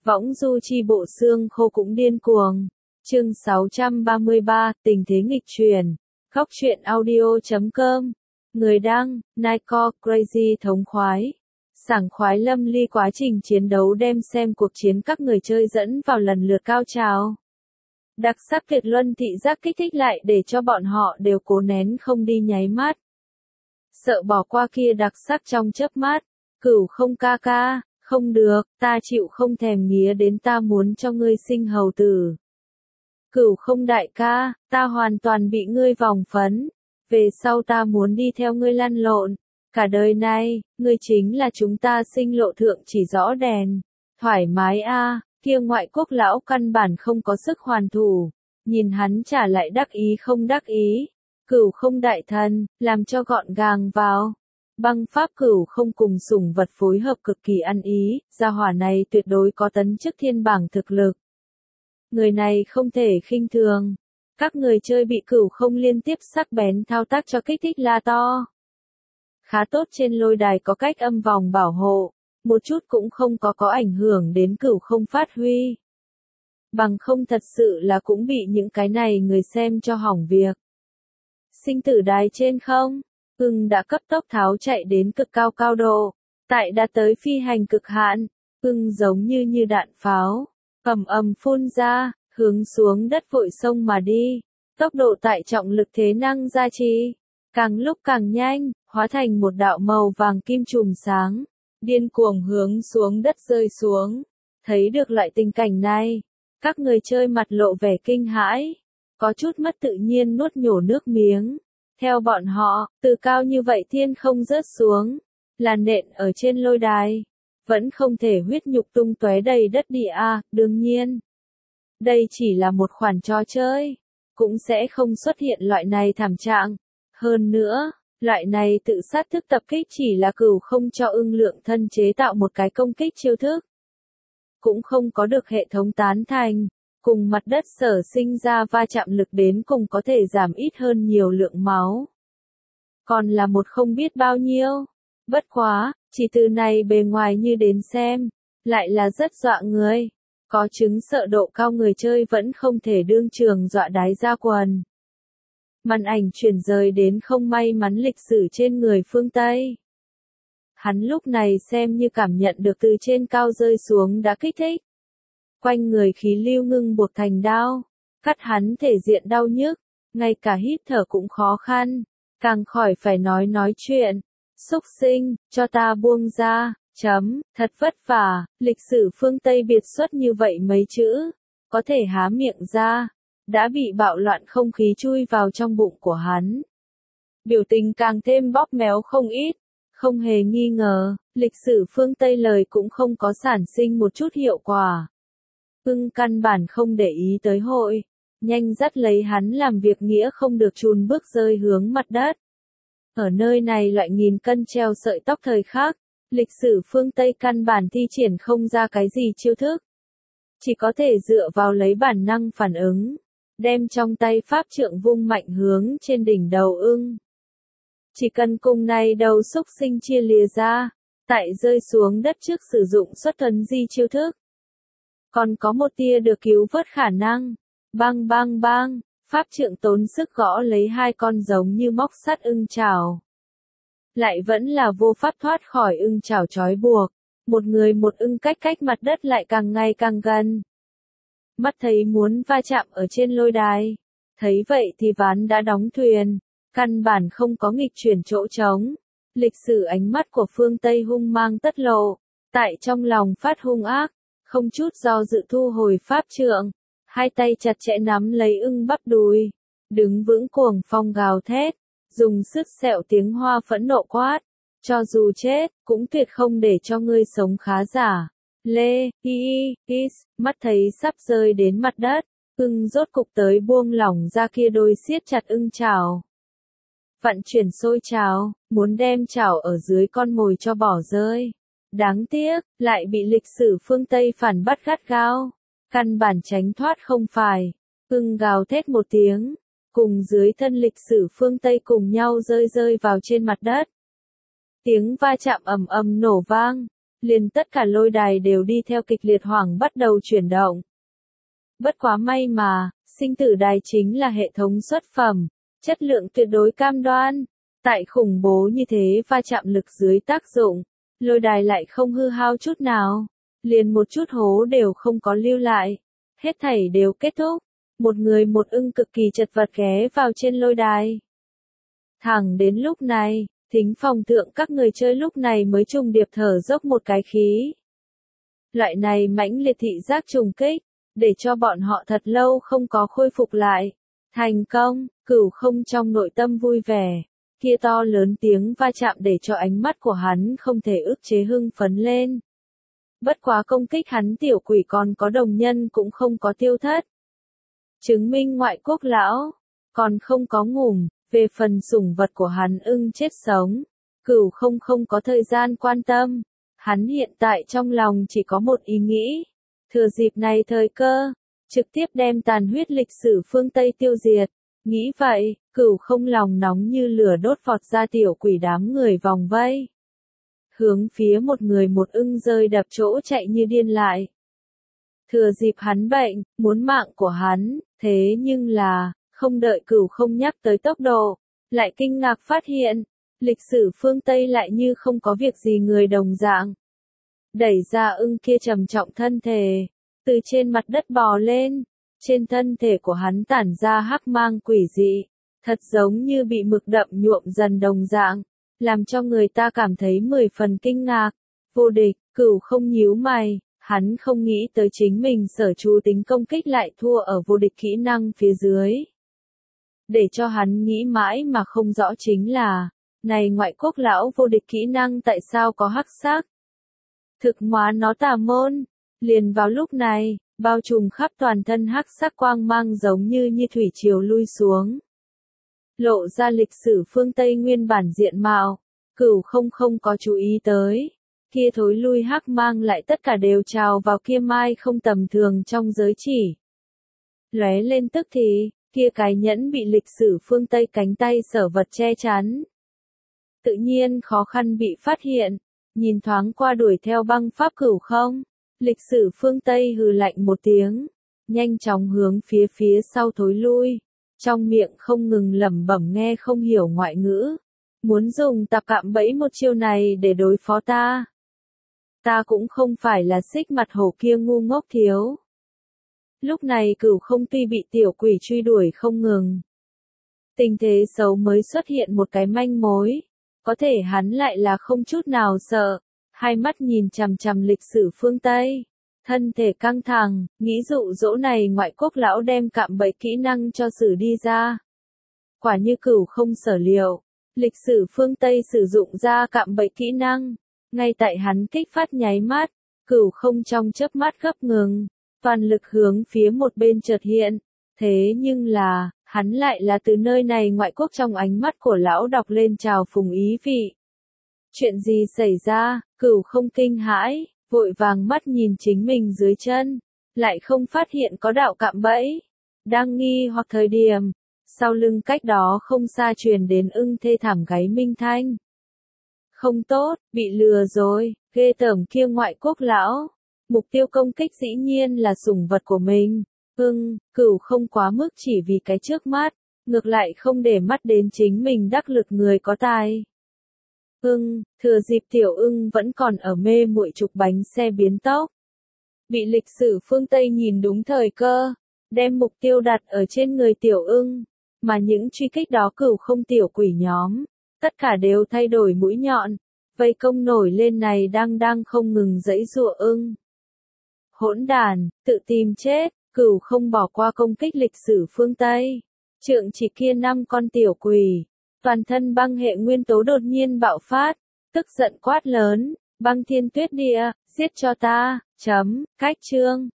Võng du chi bộ xương khô cũng điên cuồng. Chương 633, tình thế nghịch chuyển. Góc truyện audio.com. Người đăng, Nico Crazy thống khoái. Sảng khoái lâm ly quá trình chiến đấu đem xem cuộc chiến các người chơi dẫn vào lần lượt cao trào. Đặc sắc tuyệt luân thị giác kích thích lại để cho bọn họ đều cố nén không đi nháy mắt. Sợ bỏ qua kia đặc sắc trong chớp mắt. Cửu không ca ca, không được, ta chịu không thèm nghía đến ta muốn cho ngươi sinh hầu tử. Cửu không đại ca, ta hoàn toàn bị ngươi vòng phấn. Về sau ta muốn đi theo ngươi lăn lộn. Cả đời này, ngươi chính là chúng ta sinh lộ thượng chỉ rõ đèn. Thoải mái a, kia ngoại quốc lão căn bản không có sức hoàn thủ. Nhìn hắn trả lại đắc ý không đắc ý. Cửu không đại thần, làm cho gọn gàng vào. Băng pháp cửu không cùng sủng vật phối hợp cực kỳ ăn ý, gia hỏa này tuyệt đối có tấn chức thiên bảng thực lực. Người này không thể khinh thường. Các người chơi bị cửu không liên tiếp sắc bén thao tác cho kích thích la to. Khá tốt trên lôi đài có cách âm vòng bảo hộ, một chút cũng không có ảnh hưởng đến cửu không phát huy. Bằng không thật sự là cũng bị những cái này người xem cho hỏng việc. Sinh tử đài trên không? Đã cấp tốc tháo chạy đến cực cao cao độ, tại đã tới phi hành cực hạn, giống như đạn pháo, ầm phun ra, hướng xuống đất vội xông mà đi, tốc độ tại trọng lực thế năng gia trì, càng lúc càng nhanh, hóa thành một đạo màu vàng kim chùm sáng, điên cuồng hướng xuống đất rơi xuống. Thấy được loại tình cảnh này, các người chơi mặt lộ vẻ kinh hãi, có chút mất tự nhiên nuốt nhổ nước miếng. Theo bọn họ, từ cao như vậy thiên không rớt xuống, là nện ở trên lôi đài, vẫn không thể huyết nhục tung tóe đầy đất địa đương nhiên. Đây chỉ là một khoản trò chơi, cũng sẽ không xuất hiện loại này thảm trạng. Hơn nữa, loại này tự sát thức tập kích chỉ là cửu không cho lượng thân chế tạo một cái công kích chiêu thức. Cũng không có được hệ thống tán thành. Cùng mặt đất sở sinh ra va chạm lực đến cùng có thể giảm ít hơn nhiều lượng máu. Còn là một không biết bao nhiêu. Bất quá, chỉ từ này bề ngoài như đến xem, lại là rất dọa người. Có chứng sợ độ cao người chơi vẫn không thể đương trường dọa đái ra quần. Màn ảnh chuyển rời đến không may mắn lịch sử trên người phương Tây. Hắn lúc này xem như cảm nhận được từ trên cao rơi xuống đã kích thích. Quanh người khí lưu ngưng buộc thành đao, cắt hắn thể diện đau nhức, ngay cả hít thở cũng khó khăn, càng khỏi phải nói chuyện. Xúc sinh, cho ta buông ra, thật vất vả, lịch sử phương Tây biệt xuất như vậy mấy chữ, có thể há miệng ra, đã bị bạo loạn không khí chui vào trong bụng của hắn. Biểu tình càng thêm bóp méo không ít, không hề nghi ngờ, lịch sử phương Tây lời cũng không có sản sinh một chút hiệu quả. Căn bản không để ý tới hội, nhanh dắt lấy hắn làm việc nghĩa không được chùn bước rơi hướng mặt đất. Ở nơi này loại nghìn cân treo sợi tóc thời khắc, lịch sử phương Tây căn bản thi triển không ra cái gì chiêu thức. Chỉ có thể dựa vào lấy bản năng phản ứng, đem trong tay pháp trượng vung mạnh hướng trên đỉnh đầu Chỉ cần cùng này đầu xúc sinh chia lìa ra, tại rơi xuống đất trước sử dụng xuất thuần di chiêu thức. Còn có một tia được cứu vớt khả năng. Bang bang bang, pháp trượng tốn sức gõ lấy hai con giống như móc sắt chảo. Lại vẫn là vô pháp thoát khỏi chảo trói buộc. Một người một cách mặt đất lại càng ngày càng gần. Mắt thấy muốn va chạm ở trên lôi đài. Thấy vậy thì ván đã đóng thuyền. Căn bản không có nghịch chuyển chỗ trống. Lịch sử ánh mắt của phương Tây hung mang tất lộ. Tại trong lòng phát hung ác. Không chút do dự thu hồi pháp trượng, hai tay chặt chẽ nắm lấy bắp đùi, đứng vững cuồng phong gào thét, dùng sức sẹo tiếng hoa phẫn nộ quát, cho dù chết, cũng tuyệt không để cho ngươi sống khá giả. Lê, mắt thấy sắp rơi đến mặt đất, rốt cục tới buông lỏng ra kia đôi siết chặt chảo. Vận chuyển sôi chảo, muốn đem chảo ở dưới con mồi cho bỏ rơi. Đáng tiếc, lại bị lịch sử phương Tây phản bắt gắt gao. Căn bản tránh thoát không phải. Gào thét một tiếng. Cùng dưới thân lịch sử phương Tây cùng nhau rơi vào trên mặt đất. Tiếng va chạm ầm ầm nổ vang. liền tất cả lôi đài đều đi theo kịch liệt hoảng bắt đầu chuyển động. Bất quá may mà, sinh tử đài chính là hệ thống xuất phẩm, chất lượng tuyệt đối cam đoan. Tại khủng bố như thế va chạm lực dưới tác dụng, lôi đài lại không hư hao chút nào, liền một chút hố đều không có lưu lại. Hết thảy đều kết thúc, một người một ưng cực kỳ chật vật ghé vào trên lôi đài. Thẳng đến lúc này, thính phòng thượng các người chơi lúc này mới trùng điệp thở dốc một cái khí. Loại này mãnh liệt thị giác trùng kích, để cho bọn họ thật lâu không có khôi phục lại. Thành công, Cửu Không trong nội tâm vui vẻ. Kia to lớn tiếng va chạm để cho ánh mắt của hắn không thể ức chế hưng phấn lên. Bất quá công kích hắn tiểu quỷ còn có đồng nhân cũng không có tiêu thất. Chứng minh ngoại quốc lão, còn không có ngủm, về phần sủng vật của hắn ưng chết sống. Cửu không có thời gian quan tâm, hắn hiện tại trong lòng chỉ có một ý nghĩ. Thừa dịp này thời cơ, trực tiếp đem tàn huyết lịch sử phương Tây tiêu diệt. Nghĩ vậy, Cửu Không lòng nóng như lửa đốt vọt ra tiểu quỷ đám người vòng vây. Hướng phía một người một ưng rơi đập chỗ chạy như điên lại. Thừa dịp hắn bệnh, muốn mạng của hắn, thế nhưng là, không đợi Cửu Không nhắc tới tốc độ, lại kinh ngạc phát hiện, lịch sử phương Tây lại như không có việc gì người đồng dạng. Đẩy ra ưng kia trầm trọng thân thể, từ trên mặt đất bò lên. Trên thân thể của hắn tản ra hắc mang quỷ dị, thật giống như bị mực đậm nhuộm dần đồng dạng, làm cho người ta cảm thấy 10 phần kinh ngạc. Vô địch, Cửu Không nhíu mày, hắn không nghĩ tới chính mình sở chú tính công kích lại thua ở vô địch kỹ năng phía dưới. Để cho hắn nghĩ mãi mà không rõ chính là, này ngoại quốc lão vô địch kỹ năng tại sao có hắc sắc? Thực hóa nó tà môn, liền vào lúc này. Bao trùm khắp toàn thân hắc sắc quang mang giống như thủy triều lui xuống. Lộ ra lịch sử phương Tây nguyên bản diện mạo, Cửu không có chú ý tới. Kia thối lui hắc mang lại tất cả đều trào vào kia mai không tầm thường trong giới chỉ. Lóe lên tức thì, kia cái nhẫn bị lịch sử phương Tây cánh tay sở vật che chắn. Tự nhiên khó khăn bị phát hiện, nhìn thoáng qua đuổi theo băng pháp Cửu Không. Lịch sử phương Tây hừ lạnh một tiếng, nhanh chóng hướng phía sau thối lui, trong miệng không ngừng lẩm bẩm nghe không hiểu ngoại ngữ, muốn dùng tạp cạm bẫy một chiêu này để đối phó ta. Ta cũng không phải là xích mặt hổ kia ngu ngốc thiếu. Lúc này Cửu Không tuy bị tiểu quỷ truy đuổi không ngừng. Tình thế xấu mới xuất hiện một cái manh mối, có thể hắn lại là không chút nào sợ. Hai mắt nhìn chằm chằm lịch sử phương Tây, thân thể căng thẳng, nghĩ dụ dỗ này ngoại quốc lão đem cạm bẫy kỹ năng cho sử đi ra. Quả như Cửu Không sở liệu, lịch sử phương Tây sử dụng ra cạm bẫy kỹ năng, ngay tại hắn kích phát nháy mắt, Cửu Không trong chớp mắt gấp ngừng, toàn lực hướng phía một bên chợt hiện, thế nhưng là, hắn lại là từ nơi này ngoại quốc trong ánh mắt của lão đọc lên trào phùng ý vị. Chuyện gì xảy ra, Cửu Không kinh hãi, vội vàng mắt nhìn chính mình dưới chân, lại không phát hiện có đạo cạm bẫy. Đang nghi hoặc thời điểm, sau lưng cách đó không xa truyền đến ưng thê thảm gáy minh thanh. Không tốt, bị lừa rồi, ghê tởm kia ngoại quốc lão. Mục tiêu công kích dĩ nhiên là sủng vật của mình. Cửu Không quá mức chỉ vì cái trước mắt, ngược lại không để mắt đến chính mình đắc lực người có tài. Thừa dịp tiểu ưng vẫn còn ở mê muội trục bánh xe biến tốc. Bị lịch sử phương Tây nhìn đúng thời cơ, đem mục tiêu đặt ở trên người tiểu ưng, mà những truy kích đó Cửu Không tiểu quỷ nhóm, tất cả đều thay đổi mũi nhọn, vây công nổi lên này đang không ngừng giãy giụa ưng. Hỗn đàn, tự tìm chết, Cửu Không bỏ qua công kích lịch sử phương Tây. Trượng chỉ kia 5 con tiểu quỷ. Toàn thân băng hệ nguyên tố đột nhiên bạo phát, tức giận quát lớn, băng thiên tuyết địa, giết cho ta, cách chương.